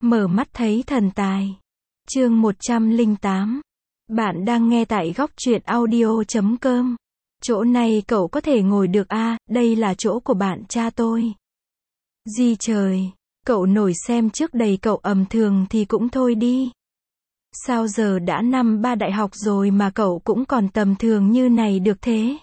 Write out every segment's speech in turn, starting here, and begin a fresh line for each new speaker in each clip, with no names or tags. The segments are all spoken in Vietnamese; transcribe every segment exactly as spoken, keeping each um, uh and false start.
Mở mắt thấy thần tài. Chương một trăm lẻ tám. Bạn đang nghe tại góc truyện audio chấm com. Chỗ này cậu có thể ngồi được à, đây là chỗ của bạn cha tôi. Gì trời, cậu nổi xem trước đây cậu ầm thường thì cũng thôi đi. Sao giờ đã năm ba đại học rồi mà cậu cũng còn tầm thường như này được thế?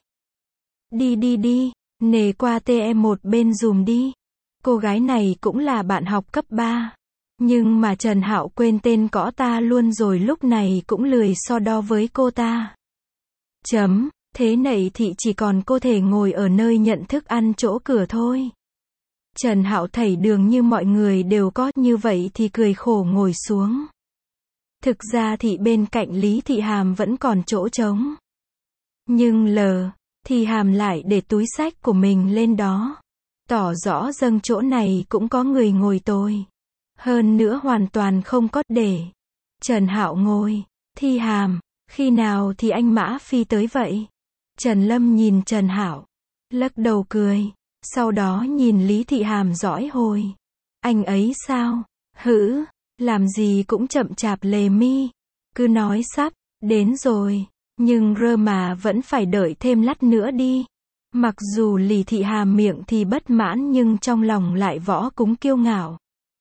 Đi đi đi, nề qua tê em một bên dùm đi. Cô gái này cũng là bạn học cấp ba. Nhưng mà Trần Hạo quên tên cõ ta luôn rồi, lúc này cũng lười so đo với cô ta. Chấm, thế này thì chỉ còn cô thể ngồi ở nơi nhận thức ăn chỗ cửa thôi. Trần Hạo thảy đường như mọi người đều có, như vậy thì cười khổ ngồi xuống. Thực ra thì bên cạnh Lý Thị Hàm vẫn còn chỗ trống. Nhưng lờ, thì Hàm lại để túi sách của mình lên đó. Tỏ rõ dâng chỗ này cũng có người ngồi tồi. Hơn nữa hoàn toàn không có để Trần Hạo ngồi. Thi Hàm, khi nào thì anh Mã Phi tới vậy? Trần Lâm nhìn Trần Hạo, lắc đầu cười. Sau đó nhìn Lý Thị Hàm dõi hồi. Anh ấy sao? Hử, làm gì cũng chậm chạp lề mi. Cứ nói sắp đến rồi, nhưng rơ mà vẫn phải đợi thêm lát nữa đi. Mặc dù Lý Thị Hàm miệng thì bất mãn nhưng trong lòng lại võ cúng kiêu ngạo.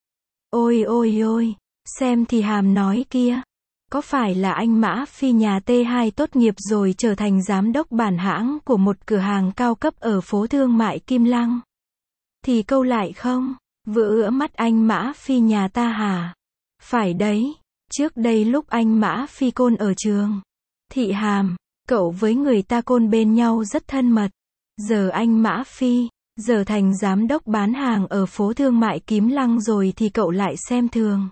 Ôi ôi ôi, xem thì Hàm nói kia. Có phải là anh Mã Phi nhà T hai tốt nghiệp rồi trở thành giám đốc bản hãng của một cửa hàng cao cấp ở phố thương mại Kim Lăng? Thì câu lại không? Vừa ữa mắt anh Mã Phi nhà ta hả? Phải đấy, trước đây lúc anh Mã Phi côn ở trường Thị Hàm, cậu với người ta côn bên nhau rất thân mật. Giờ anh Mã Phi, giờ thành giám đốc bán hàng ở phố thương mại Kim Lăng rồi thì cậu lại xem thường.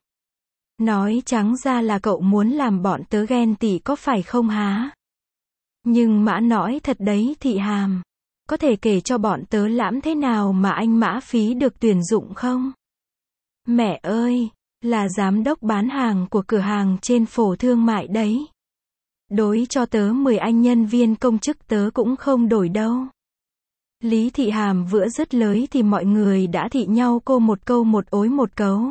Nói trắng ra là cậu muốn làm bọn tớ ghen tị có phải không hả? Nhưng Mã nói thật đấy Thị Hàm. Có thể kể cho bọn tớ lãm thế nào mà anh Mã Phí được tuyển dụng không? Mẹ ơi, là giám đốc bán hàng của cửa hàng trên phố thương mại đấy. Đối cho tớ mười anh nhân viên công chức tớ cũng không đổi đâu. Lý Thị Hàm vừa dứt lời thì mọi người đã thị nhau cô một câu một ối một cấu.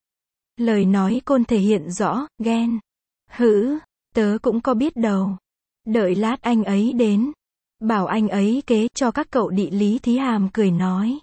Lời nói côn thể hiện rõ, ghen. Hử, tớ cũng có biết đâu. Đợi lát anh ấy đến. Bảo anh ấy kế cho các cậu đi. Lý Thị Hàm cười nói.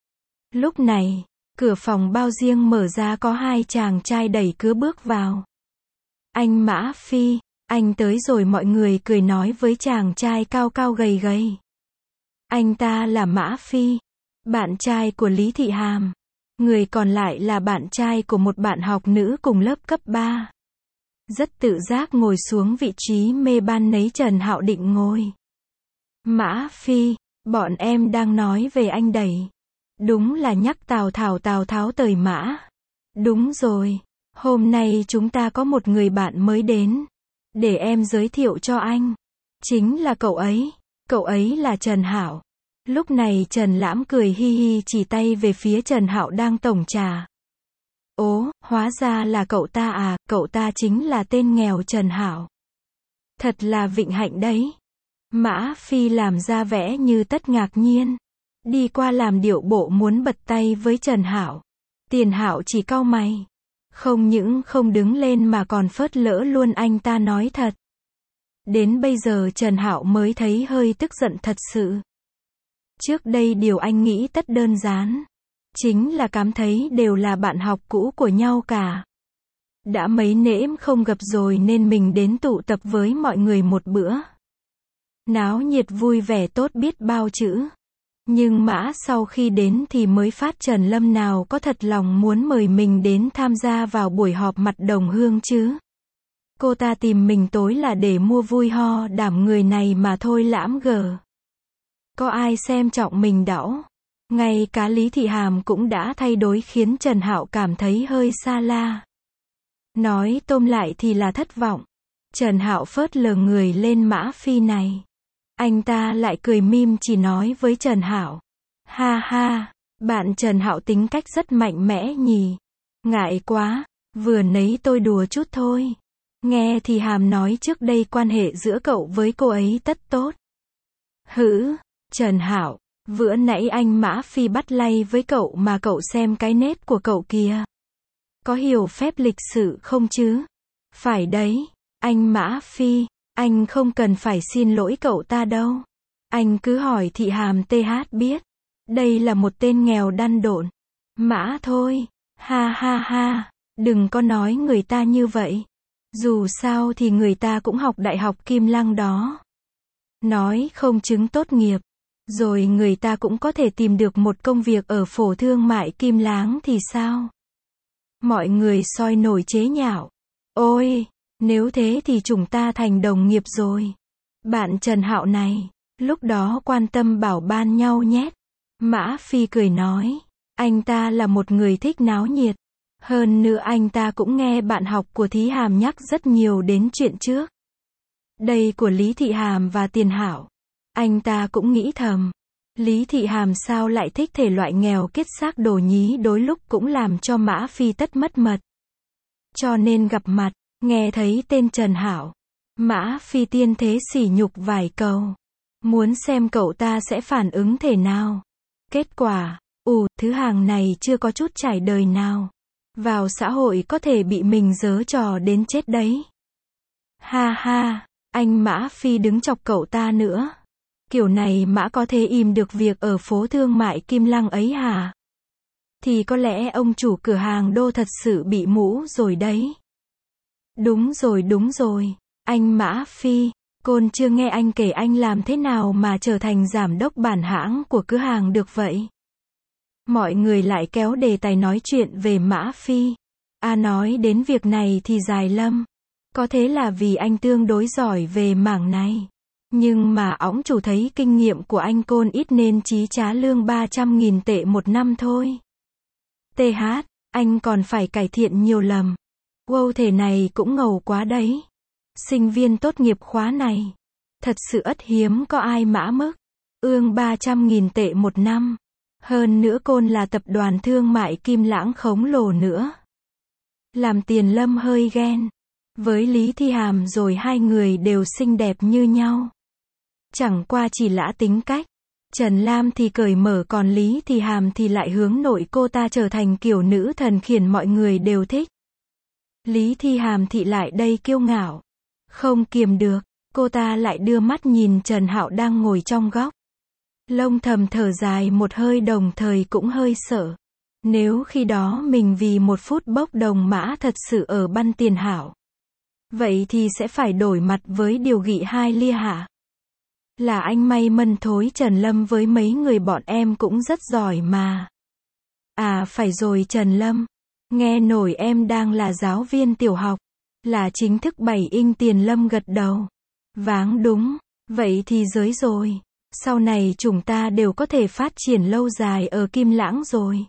Lúc này, cửa phòng bao riêng mở ra, có hai chàng trai đẩy cửa bước vào. Anh Mã Phi, anh tới rồi. Mọi người cười nói với chàng trai cao cao gầy gầy. Anh ta là Mã Phi, bạn trai của Lý Thị Hàm. Người còn lại là bạn trai của một bạn học nữ cùng lớp cấp ba. Rất tự giác ngồi xuống vị trí mê ban nấy Trần Hạo định ngồi. Mã Phi, bọn em đang nói về anh đẩy. Đúng là nhắc Tào Tháo Tào Tháo tời Mã. Đúng rồi, hôm nay chúng ta có một người bạn mới đến. Để em giới thiệu cho anh. Chính là cậu ấy. Cậu ấy là Trần Hạo. Lúc này Trần Lãm cười hi hi chỉ tay về phía Trần Hạo đang tổng trà. Ố, hóa ra là cậu ta à, cậu ta chính là tên nghèo Trần Hạo. Thật là vịnh hạnh đấy. Mã Phi làm ra vẻ như tất ngạc nhiên. Đi qua làm điệu bộ muốn bật tay với Trần Hạo. Tiền Hạo chỉ cau mày. Không những không đứng lên mà còn phớt lỡ luôn anh ta nói thật. Đến bây giờ Trần Hạo mới thấy hơi tức giận thật sự. Trước đây điều anh nghĩ tất đơn giản. Chính là cảm thấy đều là bạn học cũ của nhau cả. Đã mấy nễm không gặp rồi nên mình đến tụ tập với mọi người một bữa. Náo nhiệt vui vẻ tốt biết bao chữ. Nhưng Mã sau khi đến thì mới phát Trần Lâm nào có thật lòng muốn mời mình đến tham gia vào buổi họp mặt đồng hương chứ. Cô ta tìm mình tối là để mua vui ho đảm người này mà thôi lãm gờ. Có ai xem trọng mình đảo. Ngay cả Lý Thị Hàm cũng đã thay đổi khiến Trần Hạo cảm thấy hơi xa la. Nói tôm lại thì là thất vọng. Trần Hạo phớt lờ người lên Mã Phi này. Anh ta lại cười mỉm chỉ nói với Trần Hạo. Ha ha, bạn Trần Hạo tính cách rất mạnh mẽ nhỉ. Ngại quá, vừa nấy tôi đùa chút thôi. Nghe thì Hàm nói trước đây quan hệ giữa cậu với cô ấy tất tốt. Hử, Trần Hạo, vừa nãy anh Mã Phi bắt lay với cậu mà cậu xem cái nết của cậu kìa. Có hiểu phép lịch sự không chứ? Phải đấy, anh Mã Phi, anh không cần phải xin lỗi cậu ta đâu. Anh cứ hỏi Thị Hàm tê hát biết. Đây là một tên nghèo đăn độn. Mã thôi, ha ha ha, đừng có nói người ta như vậy. Dù sao thì người ta cũng học Đại học Kim Lăng đó. Nói không chứng tốt nghiệp, rồi người ta cũng có thể tìm được một công việc ở Phổ Thương Mại Kim Láng thì sao? Mọi người soi nổi chế nhạo. Ôi, nếu thế thì chúng ta thành đồng nghiệp rồi. Bạn Trần Hạo này, lúc đó quan tâm bảo ban nhau nhé. Mã Phi cười nói, anh ta là một người thích náo nhiệt. Hơn nữa anh ta cũng nghe bạn học của Thí Hàm nhắc rất nhiều đến chuyện trước. Đây của Lý Thị Hàm và Tiền Hảo. Anh ta cũng nghĩ thầm, Lý Thị Hàm sao lại thích thể loại nghèo kiết xác đồ nhí, đối lúc cũng làm cho Mã Phi tất mất mật. Cho nên gặp mặt, nghe thấy tên Trần Hảo, Mã Phi tiên thế sỉ nhục vài câu. Muốn xem cậu ta sẽ phản ứng thế nào. Kết quả, ù, thứ hàng này chưa có chút trải đời nào. Vào xã hội có thể bị mình giở trò đến chết đấy. Ha ha, anh Mã Phi đứng chọc cậu ta nữa. Kiểu này Mã có thể im được việc ở phố thương mại Kim Lăng ấy hả? Thì có lẽ ông chủ cửa hàng đô thật sự bị mũ rồi đấy. Đúng rồi đúng rồi, anh Mã Phi, Côn chưa nghe anh kể anh làm thế nào mà trở thành giám đốc bản hãng của cửa hàng được vậy? Mọi người lại kéo đề tài nói chuyện về Mã Phi. À, nói đến việc này thì dài lắm. Có thế là vì anh tương đối giỏi về mảng này. Nhưng mà ổng chủ thấy kinh nghiệm của anh Côn ít nên chí trả lương ba trăm nghìn tệ một năm thôi. tê hát, anh còn phải cải thiện nhiều lầm. Wow, thể này cũng ngầu quá đấy. Sinh viên tốt nghiệp khóa này. Thật sự ất hiếm có ai Mã mức. Ương ba trăm nghìn tệ một năm. Hơn nữa Côn là tập đoàn thương mại Kim Lãng khổng lồ nữa. Làm Tiền Lâm hơi ghen. Với Lý Thị Hàm rồi hai người đều xinh đẹp như nhau. Chẳng qua chỉ lạ tính cách. Trần Lam thì cởi mở còn Lý Thị Hàm thì lại hướng nội, cô ta trở thành kiểu nữ thần khiến mọi người đều thích. Lý Thị Hàm thị lại đây kiêu ngạo. Không kiềm được, cô ta lại đưa mắt nhìn Trần Hạo đang ngồi trong góc. Lông thầm thở dài một hơi, đồng thời cũng hơi sợ. Nếu khi đó mình vì một phút bốc đồng Mã thật sự ở băn Tiền Hảo, vậy thì sẽ phải đổi mặt với điều nghị hai lia hả? Là anh may mân thối, Trần Lâm với mấy người bọn em cũng rất giỏi mà. À phải rồi Trần Lâm, nghe nổi em đang là giáo viên tiểu học, là chính thức bảy inch. Tiền Lâm gật đầu. Váng đúng, vậy thì giới rồi. Sau này chúng ta đều có thể phát triển lâu dài ở Kim Lãng rồi.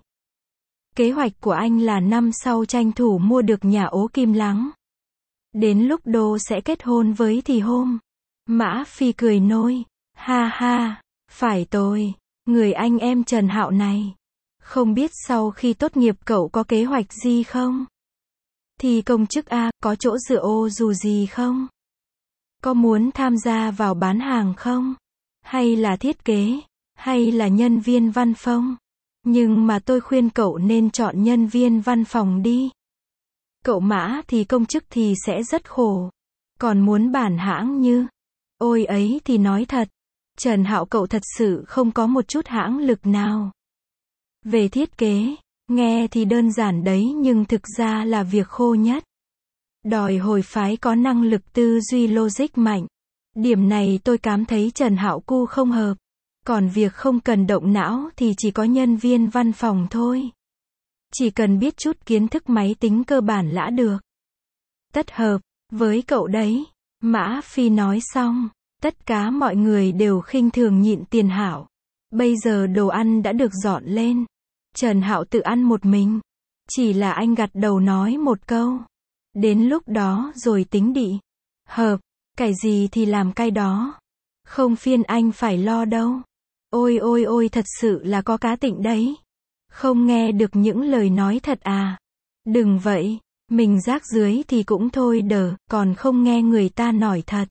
Kế hoạch của anh là năm sau tranh thủ mua được nhà ố Kim Lãng. Đến lúc Đô sẽ kết hôn với Thì Hôm. Mã Phi cười nôi. Ha ha, phải tôi, người anh em Trần Hạo này. Không biết sau khi tốt nghiệp cậu có kế hoạch gì không? Thì công chức A, có chỗ dựa ô dù gì không? Có muốn tham gia vào bán hàng không? Hay là thiết kế? Hay là nhân viên văn phòng? Nhưng mà tôi khuyên cậu nên chọn nhân viên văn phòng đi. Cậu Mã thì công chức thì sẽ rất khổ. Còn muốn bản hãng như... Ôi ấy thì nói thật. Trần Hạo cậu thật sự không có một chút hãng lực nào. Về thiết kế, nghe thì đơn giản đấy nhưng thực ra là việc khô nhất. Đòi hồi phái có năng lực tư duy logic mạnh. Điểm này tôi cảm thấy Trần Hạo cu không hợp. Còn việc không cần động não thì chỉ có nhân viên văn phòng thôi. Chỉ cần biết chút kiến thức máy tính cơ bản lã được. Tất hợp với cậu đấy. Mã Phi nói xong, tất cả mọi người đều khinh thường nhịn Tiền Hảo. Bây giờ đồ ăn đã được dọn lên. Trần Hạo tự ăn một mình. Chỉ là anh gật đầu nói một câu. Đến lúc đó rồi tính đi. Hợp, cái gì thì làm cái đó. Không phiền anh phải lo đâu. Ôi ôi ôi, thật sự là có cá tịnh đấy. Không nghe được những lời nói thật à? Đừng vậy, mình rác dưới thì cũng thôi đờ, còn không nghe người ta nói thật.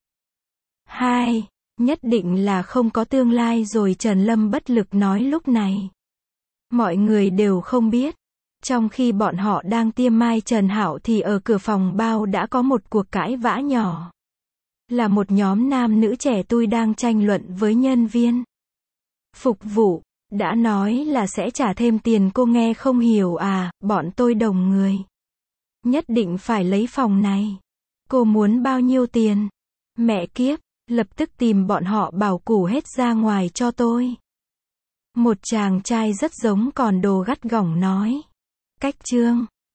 Hai, nhất định là không có tương lai rồi, Trần Lâm bất lực nói lúc này. Mọi người đều không biết. Trong khi bọn họ đang tiêm Mai Trần Hạo thì ở cửa phòng bao đã có một cuộc cãi vã nhỏ. Là một nhóm nam nữ trẻ tuổi đang tranh luận với nhân viên phục vụ. Đã nói là sẽ trả thêm tiền, cô nghe không hiểu à, bọn tôi đồng người. Nhất định phải lấy phòng này. Cô muốn bao nhiêu tiền? Mẹ kiếp, lập tức tìm bọn họ bảo củ hết ra ngoài cho tôi. Một chàng trai rất giống còn đồ gắt gỏng nói. Cách chương